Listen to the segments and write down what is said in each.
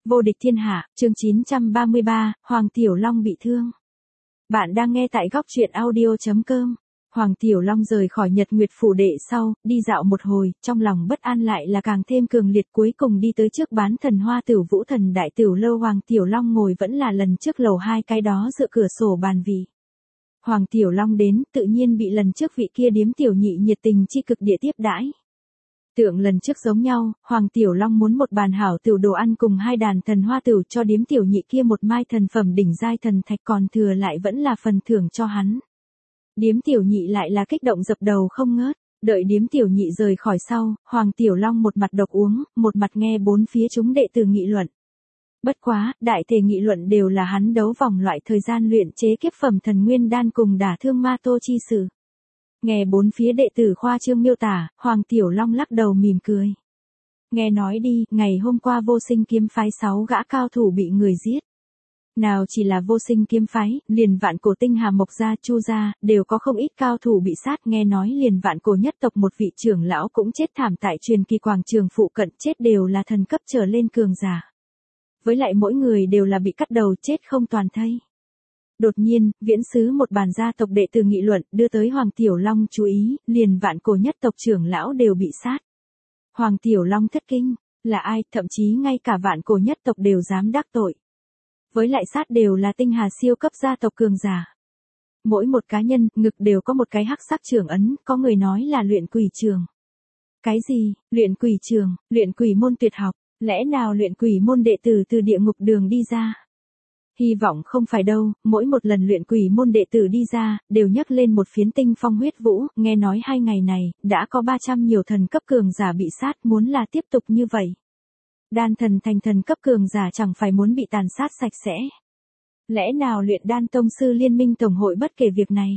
Vô địch thiên hạ, chương 933, Hoàng Tiểu Long bị thương. Bạn đang nghe tại góc truyện audio.com. Hoàng Tiểu Long rời khỏi Nhật Nguyệt phủ đệ sau, đi dạo một hồi, trong lòng bất an lại là càng thêm cường liệt, cuối cùng đi tới trước bán thần Hoa Tửu Vũ Thần Đại Tiểu Lâu. Hoàng Tiểu Long ngồi vẫn là lần trước lầu 2 cái đó dựa cửa sổ bàn vị. Hoàng Tiểu Long đến, tự nhiên bị lần trước vị kia điếm tiểu nhị nhiệt tình chi cực địa tiếp đãi. Tượng lần trước giống nhau, Hoàng Tiểu Long muốn một bàn hảo tiểu đồ ăn cùng 2 đàn thần hoa tửu cho điếm tiểu nhị kia một mai thần phẩm đỉnh giai thần thạch, còn thừa lại vẫn là phần thưởng cho hắn. Điếm tiểu nhị lại là kích động dập đầu không ngớt, đợi điếm tiểu nhị rời khỏi sau, Hoàng Tiểu Long một mặt độc uống, một mặt nghe bốn phía chúng đệ tử nghị luận. Bất quá, đại thể nghị luận đều là hắn đấu vòng loại thời gian luyện chế kiếp phẩm thần nguyên đan cùng đả thương ma tô chi sự. Nghe bốn phía đệ tử khoa trương miêu tả, Hoàng Tiểu Long lắc đầu mỉm cười. Nghe nói đi, ngày hôm qua Vô Sinh kiếm phái 6 gã cao thủ bị người giết. Nào chỉ là Vô Sinh kiếm phái, liền Vạn Cổ Tinh Hà Mộc gia, Chu gia, đều có không ít cao thủ bị sát. Nghe nói liền Vạn Cổ nhất tộc một vị trưởng lão cũng chết thảm tại truyền kỳ quảng trường phụ cận, chết đều là thần cấp trở lên cường giả. Với lại mỗi người đều là bị cắt đầu, chết không toàn thây. Đột nhiên, viễn xứ một bàn gia tộc đệ tử nghị luận, đưa tới Hoàng Tiểu Long chú ý, liền Vạn Cổ nhất tộc trưởng lão đều bị sát. Hoàng Tiểu Long thất kinh, là ai, thậm chí ngay cả Vạn Cổ nhất tộc đều dám đắc tội. Với lại sát đều là tinh hà siêu cấp gia tộc cường giả. Mỗi một cá nhân, ngực đều có một cái hắc sắc trưởng ấn, có người nói là luyện quỷ trường. Cái gì, luyện quỷ trường, luyện quỷ môn tuyệt học, lẽ nào luyện quỷ môn đệ tử từ địa ngục đường đi ra? Hy vọng không phải đâu, mỗi một lần luyện quỷ môn đệ tử đi ra, đều nhấc lên một phiến tinh phong huyết vũ, nghe nói 2 ngày này, đã có 300 nhiều thần cấp cường giả bị sát, muốn là tiếp tục như vậy. Đan thần thành thần cấp cường giả chẳng phải muốn bị tàn sát sạch sẽ. Lẽ nào luyện đan tông sư liên minh tổng hội bất kể việc này?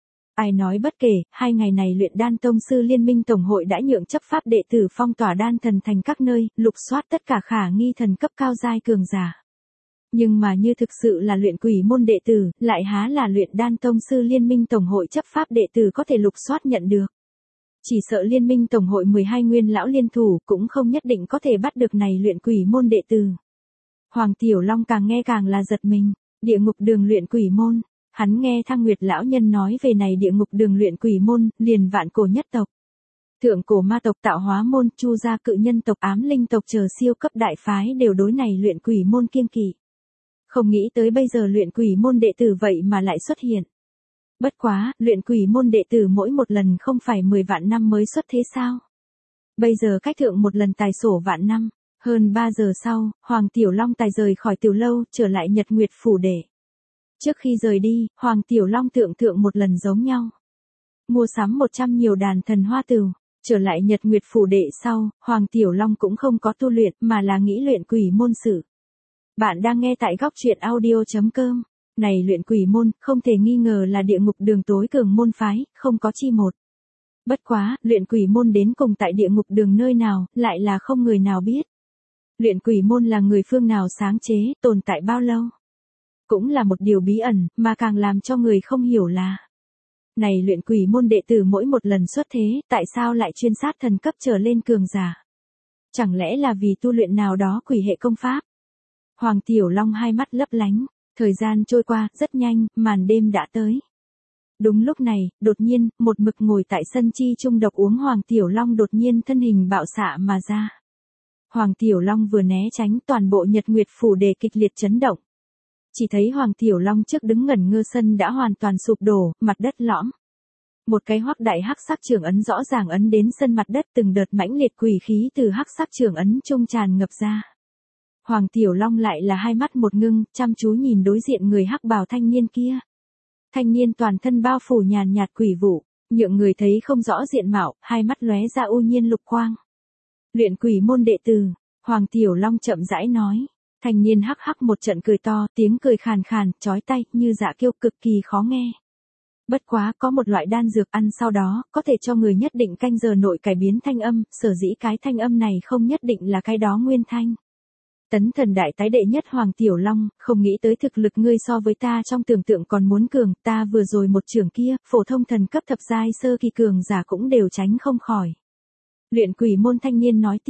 Ai nói bất kể, 2 ngày này luyện đan tông sư liên minh tổng hội đã nhượng chấp pháp đệ tử phong tỏa đan thần thành các nơi, lục soát tất cả khả nghi thần cấp cao giai cường giả. Nhưng mà như thực sự là luyện quỷ môn đệ tử, lại há là luyện đan tông sư liên minh tổng hội chấp pháp đệ tử có thể lục soát nhận được. Chỉ sợ liên minh tổng hội 12 nguyên lão liên thủ cũng không nhất định có thể bắt được này luyện quỷ môn đệ tử. Hoàng Tiểu Long càng nghe càng là giật mình, địa ngục đường luyện quỷ môn, hắn nghe Thăng Nguyệt lão nhân nói về này địa ngục đường luyện quỷ môn, liền Vạn Cổ nhất tộc. Thượng cổ ma tộc Tạo Hóa môn, Chu gia cự nhân tộc, Ám linh tộc chờ siêu cấp đại phái đều đối này luyện quỷ môn kiêng kỵ. Không nghĩ tới bây giờ luyện quỷ môn đệ tử vậy mà lại xuất hiện. Bất quá, luyện quỷ môn đệ tử mỗi một lần không phải 10 vạn năm mới xuất thế sao? Bây giờ cách thượng một lần tài sổ vạn năm, hơn 3 giờ sau, Hoàng Tiểu Long tài rời khỏi tiểu lâu, trở lại Nhật Nguyệt phủ đệ. Trước khi rời đi, Hoàng Tiểu Long thượng một lần giống nhau. Mua sắm 100 nhiều đàn thần hoa tửu, trở lại Nhật Nguyệt phủ đệ sau, Hoàng Tiểu Long cũng không có tu luyện mà là nghĩ luyện quỷ môn sự. Bạn đang nghe tại góc truyện audio.com. Này luyện quỷ môn, không thể nghi ngờ là địa ngục đường tối cường môn phái, không có chi một. Bất quá, luyện quỷ môn đến cùng tại địa ngục đường nơi nào, lại là không người nào biết. Luyện quỷ môn là người phương nào sáng chế, tồn tại bao lâu? Cũng là một điều bí ẩn, mà càng làm cho người không hiểu là. Này luyện quỷ môn đệ tử mỗi một lần xuất thế, tại sao lại chuyên sát thần cấp trở lên cường giả? Chẳng lẽ là vì tu luyện nào đó quỷ hệ công pháp? Hoàng Tiểu Long hai mắt lấp lánh, thời gian trôi qua, rất nhanh, màn đêm đã tới. Đúng lúc này, đột nhiên, một mực ngồi tại sân chi trung độc uống Hoàng Tiểu Long đột nhiên thân hình bạo xạ mà ra. Hoàng Tiểu Long vừa né tránh, toàn bộ Nhật Nguyệt phủ đề kịch liệt chấn động. Chỉ thấy Hoàng Tiểu Long trước đứng ngẩn ngơ sân đã hoàn toàn sụp đổ, mặt đất lõm. Một cái hoắc đại hắc sắc trưởng ấn rõ ràng ấn đến sân mặt đất, từng đợt mãnh liệt quỷ khí từ hắc sắc trưởng ấn trung tràn ngập ra. Hoàng Tiểu Long lại là hai mắt một ngưng, chăm chú nhìn đối diện người hắc bào thanh niên kia. Thanh niên toàn thân bao phủ nhàn nhạt quỷ vụ, nhượng người thấy không rõ diện mạo, hai mắt lóe ra u nhiên lục quang. Luyện quỷ môn đệ tử, Hoàng Tiểu Long chậm rãi nói. Thanh niên hắc hắc một trận cười to, tiếng cười khàn khàn, chói tai, như dạ kiêu, cực kỳ khó nghe. Bất quá, có một loại đan dược ăn sau đó, có thể cho người nhất định canh giờ nội cải biến thanh âm, sở dĩ cái thanh âm này không nhất định là cái đó nguyên thanh. Tấn thần đại tái đệ nhất Hoàng Tiểu Long, không nghĩ tới thực lực ngươi so với ta trong tưởng tượng còn muốn cường, ta vừa rồi một trường kia, phổ thông thần cấp thập giai sơ kỳ cường giả cũng đều tránh không khỏi. Luyện quỷ môn thanh niên nói tiếp,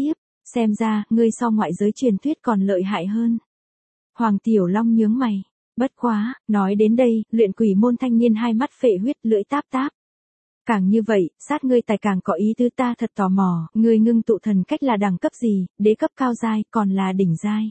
Xem ra, ngươi so ngoại giới truyền thuyết còn lợi hại hơn. Hoàng Tiểu Long nhướng mày. Bất quá, nói đến đây, luyện quỷ môn thanh niên hai mắt phệ huyết lưỡi táp táp. Càng như vậy, sát ngươi tài càng có ý tứ, ta thật tò mò, ngươi ngưng tụ thần cách là đẳng cấp gì, đế cấp cao giai, còn là đỉnh giai.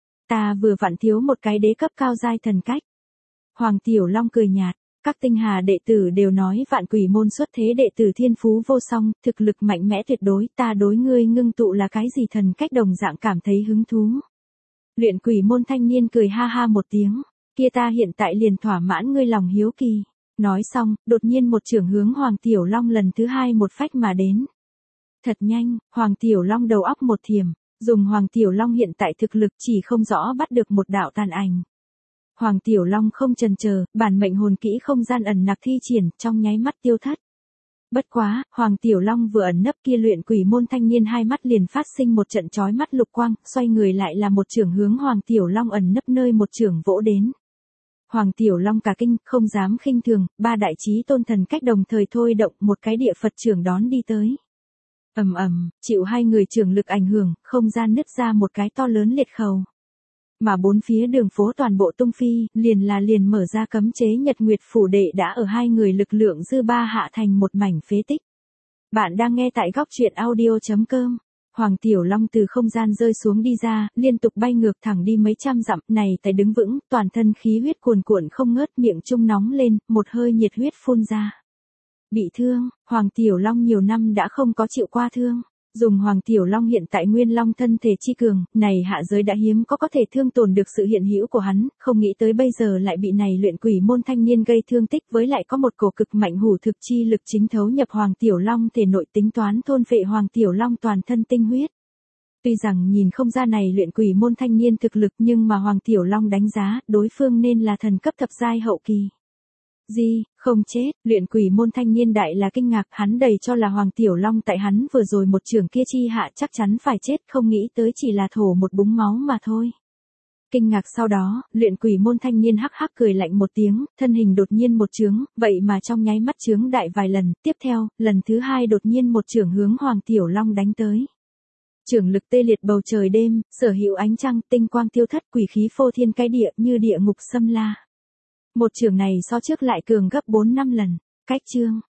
Ta vừa vặn thiếu một cái đế cấp cao giai thần cách. Hoàng Tiểu Long cười nhạt, các tinh hà đệ tử đều nói vạn quỷ môn xuất thế đệ tử thiên phú vô song, thực lực mạnh mẽ tuyệt đối, ta đối ngươi ngưng tụ là cái gì thần cách đồng dạng cảm thấy hứng thú. Luyện quỷ môn thanh niên cười ha ha một tiếng, kia ta hiện tại liền thỏa mãn ngươi lòng hiếu kỳ. Nói xong, đột nhiên một chưởng hướng Hoàng Tiểu Long lần thứ hai một phách mà đến. Thật nhanh, Hoàng Tiểu Long đầu óc một thiểm, dùng Hoàng Tiểu Long hiện tại thực lực chỉ không rõ bắt được một đạo tàn ảnh. Hoàng Tiểu Long không chần chờ, bản mệnh hồn kỹ không gian ẩn nặc thi triển, trong nháy mắt tiêu thất. Bất quá, Hoàng Tiểu Long vừa ẩn nấp kia luyện quỷ môn thanh niên hai mắt liền phát sinh một trận chói mắt lục quang, xoay người lại là một chưởng hướng Hoàng Tiểu Long ẩn nấp nơi một chưởng vỗ đến. Hoàng Tiểu Long cả kinh, không dám khinh thường, ba đại chí tôn thần cách đồng thời thôi động, một cái địa Phật chưởng đón đi tới. Ầm ầm, chịu hai người chưởng lực ảnh hưởng, không gian nứt ra một cái to lớn liệt khẩu. Mà bốn phía đường phố toàn bộ tung phi, liền mở ra cấm chế Nhật Nguyệt phủ đệ đã ở hai người lực lượng dư ba hạ thành một mảnh phế tích. Bạn đang nghe tại góc truyện audio.com. Hoàng Tiểu Long từ không gian rơi xuống đi ra, liên tục bay ngược thẳng đi mấy trăm dặm, này tại đứng vững, toàn thân khí huyết cuồn cuộn không ngớt, miệng trung nóng lên, một hơi nhiệt huyết phun ra. Bị thương, Hoàng Tiểu Long nhiều năm đã không có chịu qua thương. Dùng Hoàng Tiểu Long hiện tại nguyên long thân thể chi cường, này hạ giới đã hiếm có thể thương tổn được sự hiện hữu của hắn, không nghĩ tới bây giờ lại bị này luyện quỷ môn thanh niên gây thương tích, với lại có một cổ cực mạnh hủ thực chi lực chính thấu nhập Hoàng Tiểu Long thể nội, tính toán thôn phệ Hoàng Tiểu Long toàn thân tinh huyết. Tuy rằng nhìn không ra này luyện quỷ môn thanh niên thực lực, nhưng mà Hoàng Tiểu Long đánh giá, đối phương nên là thần cấp thập giai hậu kỳ. Gì, không chết, luyện quỷ môn thanh niên đại là kinh ngạc, hắn đầy cho là Hoàng Tiểu Long tại hắn vừa rồi một chưởng kia chi hạ chắc chắn phải chết, không nghĩ tới chỉ là thổ một búng máu mà thôi. Kinh ngạc sau đó, luyện quỷ môn thanh niên hắc hắc cười lạnh một tiếng, thân hình đột nhiên một chướng, vậy mà trong nháy mắt chướng đại vài lần, tiếp theo, lần thứ hai đột nhiên một chưởng hướng Hoàng Tiểu Long đánh tới. Chưởng lực tê liệt bầu trời đêm, sở hữu ánh trăng, tinh quang tiêu thất, quỷ khí phô thiên cái địa như địa ngục xâm la. Một chưởng này so trước lại cường gấp 4-5 lần. Cách chương,